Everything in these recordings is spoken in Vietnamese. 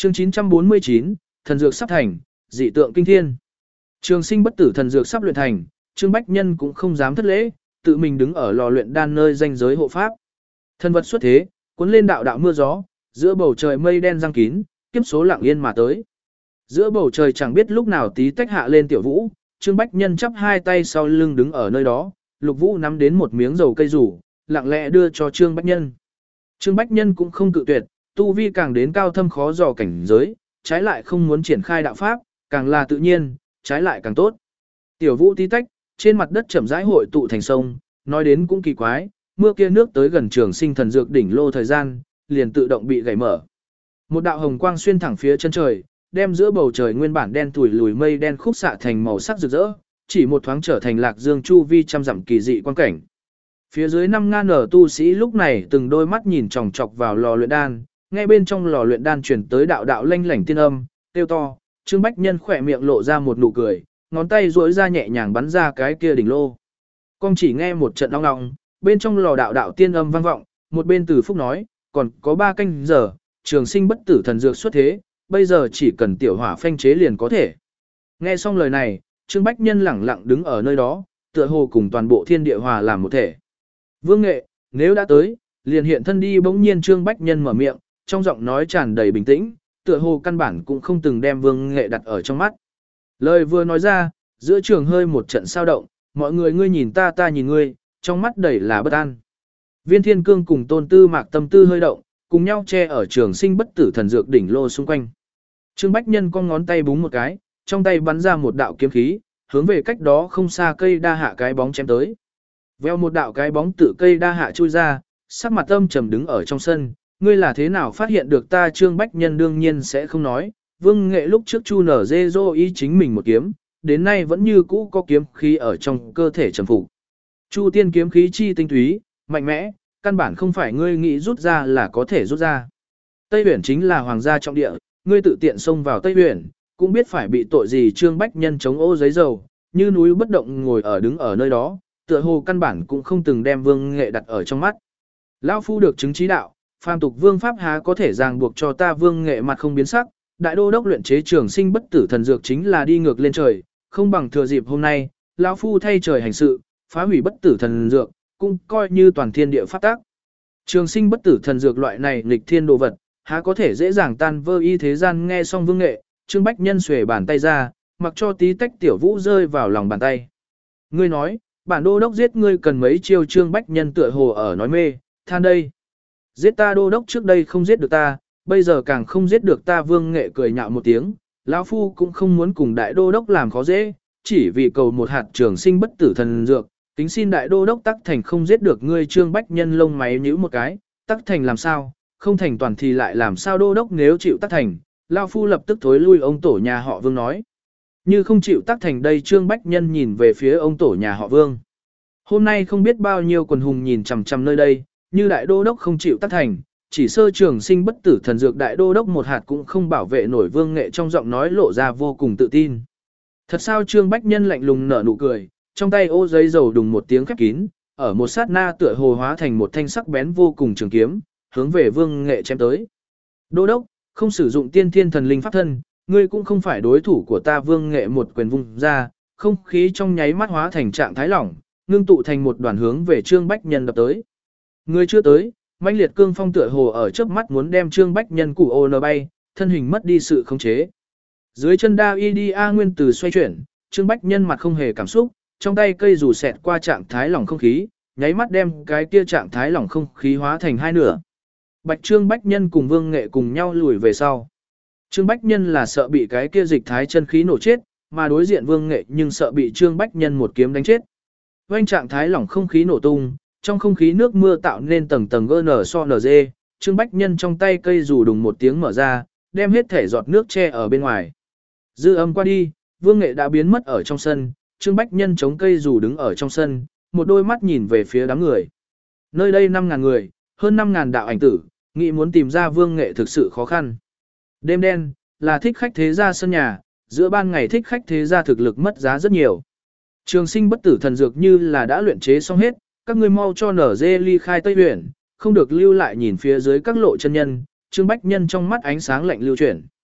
Chương 949, thần dược sắp thành, dị tượng kinh thiên. Trường sinh bất tử thần dược sắp luyện thành, Trương Bách Nhân cũng không dám thất lễ, tự mình đứng ở lò luyện đan nơi danh giới hộ pháp. Thần vật xuất thế, cuốn lên đạo đạo mưa gió, giữa bầu trời mây đen giăng kín, kiếp số lặng yên mà tới. Giữa bầu trời chẳng biết lúc nào tí tách hạ lên tiểu vũ, Trương Bách Nhân chắp hai tay sau lưng đứng ở nơi đó, Lục Vũ nắm đến một miếng dầu cây rủ, lặng lẽ đưa cho Trương Bách Nhân. Trương Bách Nhân cũng không cự tuyệt, tu vi càng đến cao thâm khó dò cảnh giới, trái lại không muốn triển khai đạo pháp, càng là tự nhiên, trái lại càng tốt. Tiểu vũ tí tách, trên mặt đất chậm rãi hội tụ thành sông, nói đến cũng kỳ quái, mưa kia nước tới gần trường sinh thần dược đỉnh lô thời gian, liền tự động bị gãy mở. Một đạo hồng quang xuyên thẳng phía chân trời, đem giữa bầu trời nguyên bản đen tủi lùi mây đen khúc xạ thành màu sắc rực rỡ, chỉ một thoáng trở thành lạc dương chu vi trăm dặm kỳ dị quan cảnh. Phía dưới 5.000 nở tu sĩ lúc này từng đôi mắt nhìn chòng chọc vào lò luyện đan, nghe bên trong lò luyện đan truyền tới đạo đạo lanh lảnh tiên âm, tiêu to, Trương Bách Nhân khỏe miệng lộ ra một nụ cười, ngón tay duỗi ra nhẹ nhàng bắn ra cái kia đỉnh lô. Con chỉ nghe một trận ong ong, bên trong lò đạo đạo tiên âm vang vọng, một bên Từ Phúc nói, còn có 3 canh giờ, trường sinh bất tử thần dược xuất thế, bây giờ chỉ cần tiểu hỏa phanh chế liền có thể. Nghe xong lời này, Trương Bách Nhân lẳng lặng đứng ở nơi đó, tựa hồ cùng toàn bộ thiên địa hòa làm một thể. Vương Nghệ, nếu đã tới, liền hiện thân đi. Bỗng nhiên Trương Bách Nhân mở miệng, trong giọng nói tràn đầy bình tĩnh, tựa hồ căn bản cũng không từng đem Vương Nghệ đặt ở trong mắt. Lời vừa nói ra, giữa trường hơi một trận sao động, mọi người ngươi nhìn ta ta nhìn ngươi, trong mắt đầy là bất an. Viên Thiên Cương cùng Tôn Tư Mạc tâm tư hơi động, cùng nhau che ở trường sinh bất tử thần dược đỉnh lô xung quanh. Trương Bách Nhân con ngón tay búng một cái, trong tay bắn ra một đạo kiếm khí, hướng về cách đó không xa cây đa hạ cái bóng chém tới. Veo một đạo cái bóng tự cây đa hạ chui ra, sắc mặt âm trầm đứng ở trong sân, ngươi là thế nào phát hiện được ta? Trương Bách Nhân đương nhiên sẽ không nói, Vương Nghệ lúc trước Chu Nở Dê Dô ý chính mình một kiếm, đến nay vẫn như cũ có kiếm khí ở trong cơ thể trầm phục. Chu tiên kiếm khí chi tinh túy, mạnh mẽ, căn bản không phải ngươi nghĩ rút ra là có thể rút ra. Tây Huyền chính là hoàng gia trọng địa, ngươi tự tiện xông vào Tây Huyền, cũng biết phải bị tội gì. Trương Bách Nhân chống ô giấy dầu, như núi bất động ngồi ở đứng ở nơi đó, tựa hồ căn bản cũng không từng đem Vương Nghệ đặt ở trong mắt. Lão phu được chứng trí đạo, phàm tục vương pháp há có thể ràng buộc cho ta? Vương Nghệ mặt không biến sắc, đại đô đốc luyện chế trường sinh bất tử thần dược chính là đi ngược lên trời, không bằng thừa dịp hôm nay, lão phu thay trời hành sự, phá hủy bất tử thần dược, cũng coi như toàn thiên địa pháp tác. Trường sinh bất tử thần dược loại này nghịch thiên đồ vật, há có thể dễ dàng tan vỡ y thế gian. Nghe xong Vương Nghệ, Trương Bách Nhân xuề bàn tay ra, mặc cho tí tách tiểu vũ rơi vào lòng bàn tay. Ngươi nói, bản đô đốc giết ngươi cần mấy chiêu? Trương Bách Nhân tựa hồ ở nói mê, than đây. Giết ta đô đốc trước đây không giết được ta, bây giờ càng không giết được ta. Vương Nghệ cười nhạo một tiếng, lão phu cũng không muốn cùng đại đô đốc làm khó dễ, chỉ vì cầu một hạt trường sinh bất tử thần dược, kính xin đại đô đốc tắc thành không giết được ngươi. Trương Bách Nhân lông máy nhíu một cái, tắc thành làm sao, không thành toàn thì lại làm sao? Đô đốc nếu chịu tắc thành, lão phu lập tức thối lui. Ông tổ nhà họ Vương nói, như không chịu tắc thành đây. Trương Bách Nhân nhìn về phía ông tổ nhà họ Vương. Hôm nay không biết bao nhiêu quần hùng nhìn chằm chằm nơi đây, như đại đô đốc không chịu tắc thành, chỉ sơ trường sinh bất tử thần dược đại đô đốc một hạt cũng không bảo vệ nổi. Vương Nghệ trong giọng nói lộ ra vô cùng tự tin. Thật sao? Trương Bách Nhân lạnh lùng nở nụ cười, trong tay ô giấy dầu đùng một tiếng khép kín, ở một sát na tựa hồ hóa thành một thanh sắc bén vô cùng trường kiếm, hướng về Vương Nghệ chém tới. Đô đốc, không sử dụng tiên thiên thần linh pháp thân, ngươi cũng không phải đối thủ của ta. Vương Nghệ một quyền vung ra, không khí trong nháy mắt hóa thành trạng thái lỏng, ngưng tụ thành một đoàn hướng về Trương Bách Nhân đập tới. Ngươi chưa tới, mãnh liệt cương phong tựa hồ ở chớp mắt muốn đem Trương Bách Nhân củ ô nở bay, thân hình mất đi sự khống chế. Dưới chân đa y đi a nguyên từ xoay chuyển, Trương Bách Nhân mặt không hề cảm xúc, trong tay cây dù xẹt qua trạng thái lỏng không khí, nháy mắt đem cái kia trạng thái lỏng không khí hóa thành hai nửa. Bạch Trương Bách Nhân cùng Vương Nghệ cùng nhau lùi về sau. Trương Bách Nhân là sợ bị cái kia dịch thái chân khí nổ chết, mà đối diện Vương Nghệ nhưng sợ bị Trương Bách Nhân một kiếm đánh chết. Vành trạng thái lỏng không khí nổ tung, trong không khí nước mưa tạo nên tầng tầng GNXONG, Trương Bách Nhân trong tay cây dù đùng một tiếng mở ra, đem hết thể giọt nước che ở bên ngoài. Dư âm qua đi, Vương Nghệ đã biến mất ở trong sân, Trương Bách Nhân chống cây dù đứng ở trong sân, một đôi mắt nhìn về phía đám người. Nơi đây 5.000 người, hơn 5.000 đạo ảnh tử, nghĩ muốn tìm ra Vương Nghệ thực sự khó khăn. Đêm đen, là thích khách thế gia sân nhà, giữa ban ngày thích khách thế gia thực lực mất giá rất nhiều. Trường sinh bất tử thần dược như là đã luyện chế xong hết, các ngươi mau cho nở dê ly khai Tây Huyền, không được lưu lại. Nhìn phía dưới các lộ chân nhân, Trương Bách Nhân trong mắt ánh sáng lạnh lưu chuyển.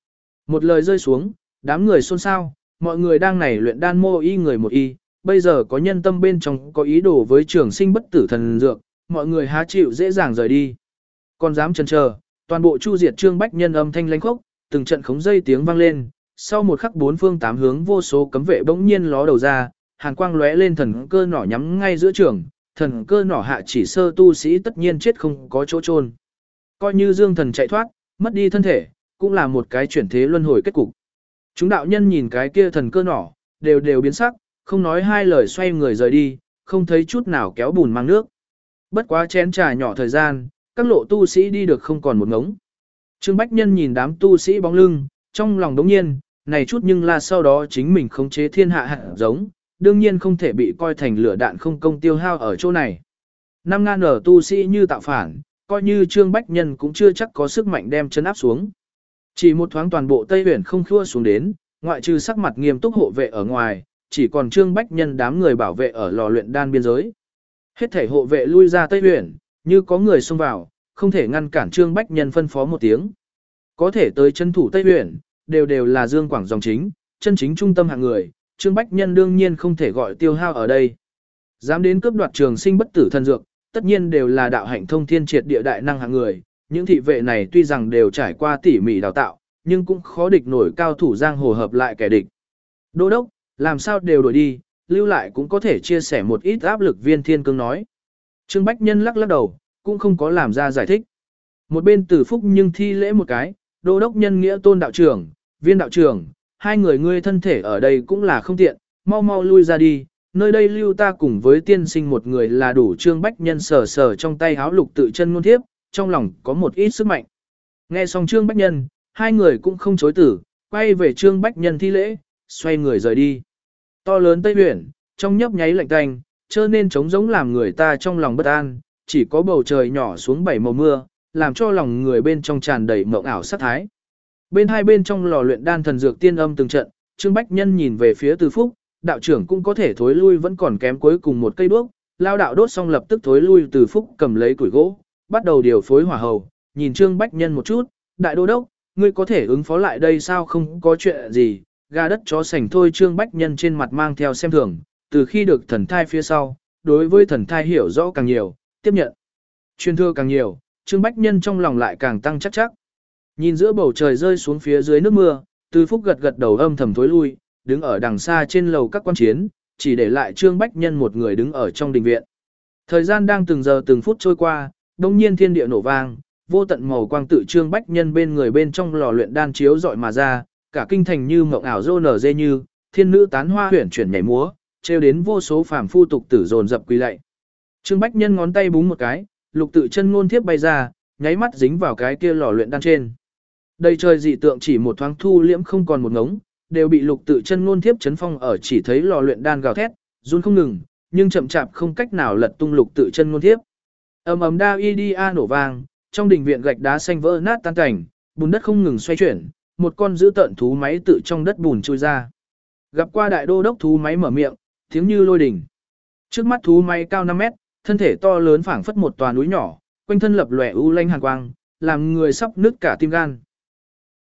Một lời rơi xuống, đám người xôn xao, mọi người đang này luyện đan mô y người một y, bây giờ có nhân tâm bên trong có ý đồ với trường sinh bất tử thần dược, mọi người há chịu dễ dàng rời đi. Còn dám chần chờ, toàn bộ chu diệt Trương Bách Nhân âm thanh lãnh khốc, từng trận khống dây tiếng vang lên, sau một khắc bốn phương tám hướng vô số cấm vệ bỗng nhiên ló đầu ra, hàn quang lóe lên thần cơ nỏ nhắm ngay giữa trường, thần cơ nỏ hạ chỉ sơ tu sĩ tất nhiên chết không có chỗ chôn. Coi như Dương Thần chạy thoát, mất đi thân thể, cũng là một cái chuyển thế luân hồi kết cục. Chúng đạo nhân nhìn cái kia thần cơ nỏ, đều biến sắc, không nói hai lời xoay người rời đi, không thấy chút nào kéo bùn mang nước. Bất quá chén trà nhỏ thời gian, các lộ tu sĩ đi được không còn một ngống. Trương Bách Nhân nhìn đám tu sĩ bóng lưng, trong lòng đống nhiên, này chút nhưng là sau đó chính mình khống chế thiên hạ hạt giống, đương nhiên không thể bị coi thành lửa đạn không công tiêu hao ở chỗ này. 5.000 ở tu sĩ như tạo phản, coi như Trương Bách Nhân cũng chưa chắc có sức mạnh đem chân áp xuống. Chỉ một thoáng toàn bộ Tây Huyền không khua xuống đến, ngoại trừ sắc mặt nghiêm túc hộ vệ ở ngoài, chỉ còn Trương Bách Nhân đám người bảo vệ ở lò luyện đan biên giới. Hết thể hộ vệ lui ra Tây Huyền, như có người xông vào, không thể ngăn cản Trương Bách Nhân phân phó một tiếng. Có thể tới chân thủ Tây Huyền, đều là Dương Quảng dòng chính, chân chính trung tâm hạng người, Trương Bách Nhân đương nhiên không thể gọi tiêu hao ở đây. Dám đến cướp đoạt trường sinh bất tử thần dược, tất nhiên đều là đạo hạnh thông thiên triệt địa đại năng hạng người. Những thị vệ này tuy rằng đều trải qua tỉ mỉ đào tạo, nhưng cũng khó địch nổi cao thủ giang hồ hợp lại kẻ địch. Đô đốc, làm sao đều đổi đi, lưu lại cũng có thể chia sẻ một ít áp lực. Viên Thiên Cương nói. Trương Bách Nhân lắc đầu, cũng không có làm ra giải thích. Một bên Từ Phúc nhưng thi lễ một cái, đô đốc nhân nghĩa Tôn đạo trưởng, Viên đạo trưởng, hai người ngươi thân thể ở đây cũng là không tiện, mau lui ra đi, nơi đây lưu ta cùng với tiên sinh một người là đủ. Trương Bách Nhân sờ trong tay háo lục tự chân ngôn thiếp, trong lòng có một ít sức mạnh. Nghe xong Trương Bách Nhân, hai người cũng không chối tử, quay về Trương Bách Nhân thi lễ, xoay người rời đi. To lớn Tây Huyền, trong nhấp nháy lạnh tanh, cho nên trống giống làm người ta trong lòng bất an, chỉ có bầu trời nhỏ xuống bảy màu mưa, làm cho lòng người bên trong tràn đầy mộng ảo sát thái. Bên hai bên trong lò luyện đan thần dược tiên âm từng trận, Trương Bách Nhân nhìn về phía Từ Phúc, đạo trưởng cũng có thể thối lui, vẫn còn kém cuối cùng một cây đuốc, lao đạo đốt xong lập tức thối lui. Từ Phúc cầm lấy củi gỗ, bắt đầu điều phối hỏa hầu, nhìn Trương Bách Nhân một chút, đại đô đốc, ngươi có thể ứng phó lại đây sao? Không có chuyện gì, gà đất chó sành thôi. Trương Bách Nhân trên mặt mang theo xem thường, từ khi được thần thai phía sau, đối với thần thai hiểu rõ càng nhiều, tiếp nhận truyền thừa càng nhiều, Trương Bách Nhân trong lòng lại càng tăng chắc. Nhìn giữa bầu trời rơi xuống phía dưới nước mưa, Từ Phúc gật đầu âm thầm thối lui, đứng ở đằng xa trên lầu các quan chiến, chỉ để lại Trương Bách Nhân một người đứng ở trong đình viện. Thời gian đang từng giờ từng phút trôi qua, đông nhiên thiên địa nổ vang, vô tận màu quang tự Trương Bách Nhân bên người bên trong lò luyện đan chiếu rọi mà ra, cả kinh thành như mộng ảo rô nở dê như, thiên nữ tán hoa huyển chuyển nhảy múa, trêu đến vô số phàm phu tục tử dồn dập quỳ lạy. Trương Bách Nhân ngón tay búng một cái, lục tự chân ngôn thiếp bay ra, nháy mắt dính vào cái kia lò luyện đan trên. Đầy trời dị tượng chỉ một thoáng thu liễm không còn một ngống, đều bị lục tự chân ngôn thiếp chấn phong ở, chỉ thấy lò luyện đan gào thét, run không ngừng, nhưng chậm chạp không cách nào lật tung lục tự chân ngôn thiếp. Ầm đa idia nổ vang, trong đình viện gạch đá xanh vỡ nát tan cảnh, bùn đất không ngừng xoay chuyển, một con dữ tợn thú máy tự trong đất bùn trôi ra. Gặp qua đại đô đốc, thú máy mở miệng, tiếng như lôi đình. Trước mắt thú máy cao 5 mét, thân thể to lớn phảng phất một tòa núi nhỏ, quanh thân lập lòe u lanh hàn quang, làm người sắp nứt cả tim gan.